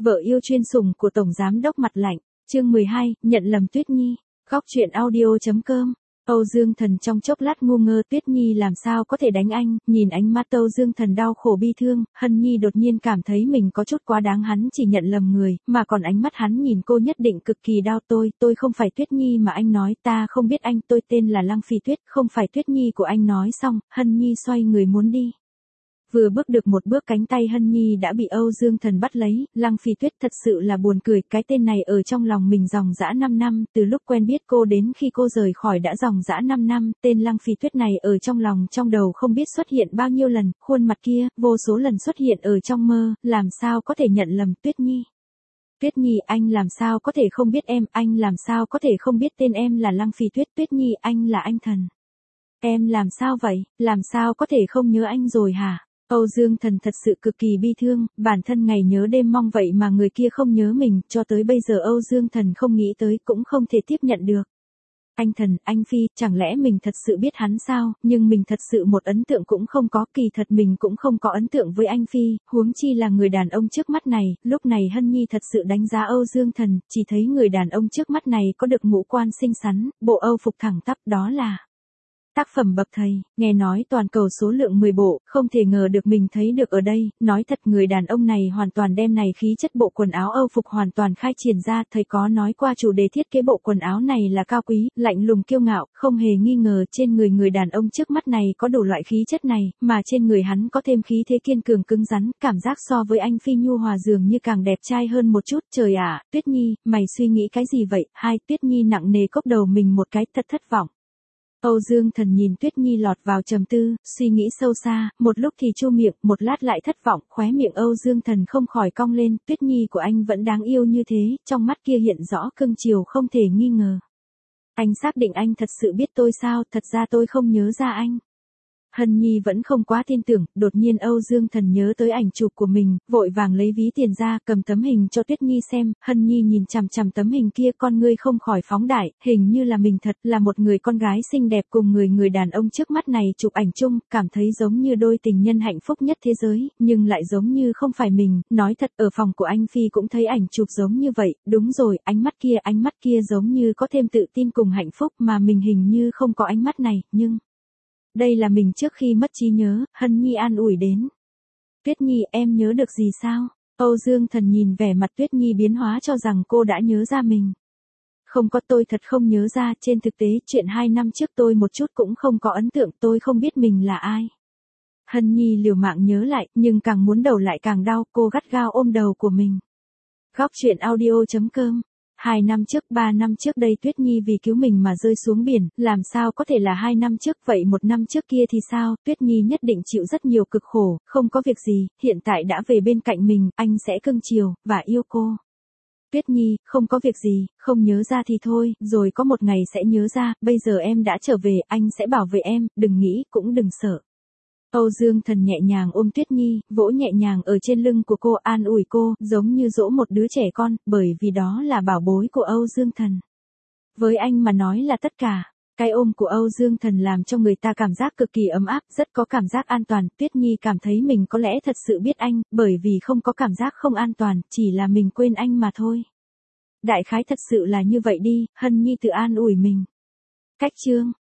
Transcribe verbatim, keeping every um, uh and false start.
vợ yêu chuyên sủng của Tổng Giám đốc Mặt Lạnh, chương mười hai, nhận lầm Tuyết Nhi, góc truyện audio.com. Âu Dương Thần trong chốc lát ngu ngơ, Tuyết Nhi làm sao có thể đánh anh, nhìn ánh mắt Âu Dương Thần đau khổ bi thương, Hân Nhi đột nhiên cảm thấy mình có chút quá đáng, hắn chỉ nhận lầm người, mà còn ánh mắt hắn nhìn cô nhất định cực kỳ đau. Tôi, tôi không phải Tuyết Nhi mà anh nói, ta không biết anh, tôi tên là Lăng Phi Tuyết, không phải Tuyết Nhi của anh. Nói xong, Hân Nhi xoay người muốn đi. Vừa bước được một bước, cánh tay Hân Nhi đã bị Âu Dương Thần bắt lấy. Lăng Phi Tuyết thật sự là buồn cười, cái tên này ở trong lòng mình dòng dã năm năm, từ lúc quen biết cô đến khi cô rời khỏi đã dòng dã năm năm, tên Lăng Phi Tuyết này ở trong lòng trong đầu không biết xuất hiện bao nhiêu lần, khuôn mặt kia, vô số lần xuất hiện ở trong mơ, làm sao có thể nhận lầm Tuyết Nhi. Tuyết Nhi, anh làm sao có thể không biết em, anh làm sao có thể không biết tên em là Lăng Phi Tuyết. Tuyết Nhi, anh là anh Thần. Em làm sao vậy, làm sao có thể không nhớ anh rồi hả? Âu Dương Thần thật sự cực kỳ bi thương, bản thân ngày nhớ đêm mong vậy mà người kia không nhớ mình, cho tới bây giờ Âu Dương Thần không nghĩ tới, cũng không thể tiếp nhận được. Anh Thần, anh Phi, chẳng lẽ mình thật sự biết hắn sao, nhưng mình thật sự một ấn tượng cũng không có, kỳ thật mình cũng không có ấn tượng với anh Phi, huống chi là người đàn ông trước mắt này. Lúc này Hân Nhi thật sự đánh giá Âu Dương Thần, chỉ thấy người đàn ông trước mắt này có được ngũ quan xinh xắn, bộ Âu phục thẳng tắp, đó là tác phẩm bậc thầy, nghe nói toàn cầu số lượng mười bộ, không thể ngờ được mình thấy được ở đây. Nói thật, người đàn ông này hoàn toàn đem này khí chất bộ quần áo Âu phục hoàn toàn khai triển ra. Thầy có nói qua chủ đề thiết kế bộ quần áo này là cao quý, lạnh lùng kiêu ngạo, không hề nghi ngờ trên người người đàn ông trước mắt này có đủ loại khí chất này, mà trên người hắn có thêm khí thế kiên cường cứng rắn, cảm giác so với anh Phi nhu hòa dường như càng đẹp trai hơn một chút. Trời ạ, Tuyết Nhi, mày suy nghĩ cái gì vậy? Hai, Tuyết Nhi nặng nề cốc đầu mình một cái, thật thất vọng. Âu Dương Thần nhìn Tuyết Nhi lọt vào trầm tư, suy nghĩ sâu xa, một lúc thì chu miệng, một lát lại thất vọng, khóe miệng Âu Dương Thần không khỏi cong lên. Tuyết Nhi của anh vẫn đáng yêu như thế, trong mắt kia hiện rõ cưng chiều không thể nghi ngờ. Anh xác định anh thật sự biết tôi sao? Thật ra tôi không nhớ ra anh. Hân Nhi vẫn không quá tin tưởng, đột nhiên Âu Dương Thần nhớ tới ảnh chụp của mình, vội vàng lấy ví tiền ra, cầm tấm hình cho Tuyết Nhi xem. Hân Nhi nhìn chằm chằm tấm hình kia, con ngươi không khỏi phóng đại, hình như là mình thật, là một người con gái xinh đẹp cùng người người đàn ông trước mắt này chụp ảnh chung, cảm thấy giống như đôi tình nhân hạnh phúc nhất thế giới, nhưng lại giống như không phải mình. Nói thật, ở phòng của anh Phi cũng thấy ảnh chụp giống như vậy, đúng rồi, ánh mắt kia, ánh mắt kia giống như có thêm tự tin cùng hạnh phúc, mà mình hình như không có ánh mắt này, nhưng đây là mình trước khi mất trí nhớ. Hân Nhi an ủi đến. Tuyết Nhi, em nhớ được gì sao? Âu Dương Thần nhìn vẻ mặt Tuyết Nhi biến hóa cho rằng cô đã nhớ ra mình. Không có, tôi thật không nhớ ra, trên thực tế, chuyện hai năm trước tôi một chút cũng không có ấn tượng, tôi không biết mình là ai. Hân Nhi liều mạng nhớ lại, nhưng càng muốn đầu lại càng đau, cô gắt gao ôm đầu của mình. Góc truyện audio.com. Hai năm trước, ba năm trước đây Tuyết Nhi vì cứu mình mà rơi xuống biển, làm sao có thể là hai năm trước, vậy một năm trước kia thì sao? Tuyết Nhi nhất định chịu rất nhiều cực khổ, không có việc gì, hiện tại đã về bên cạnh mình, anh sẽ cưng chiều, và yêu cô. Tuyết Nhi, không có việc gì, không nhớ ra thì thôi, rồi có một ngày sẽ nhớ ra, bây giờ em đã trở về, anh sẽ bảo vệ em, đừng nghĩ, cũng đừng sợ. Âu Dương Thần nhẹ nhàng ôm Tuyết Nhi, vỗ nhẹ nhàng ở trên lưng của cô, an ủi cô, giống như dỗ một đứa trẻ con, bởi vì đó là bảo bối của Âu Dương Thần. Với anh mà nói là tất cả. Cái ôm của Âu Dương Thần làm cho người ta cảm giác cực kỳ ấm áp, rất có cảm giác an toàn. Tuyết Nhi cảm thấy mình có lẽ thật sự biết anh, bởi vì không có cảm giác không an toàn, chỉ là mình quên anh mà thôi. Đại khái thật sự là như vậy đi, Hân Nhi tự an ủi mình. Cách chương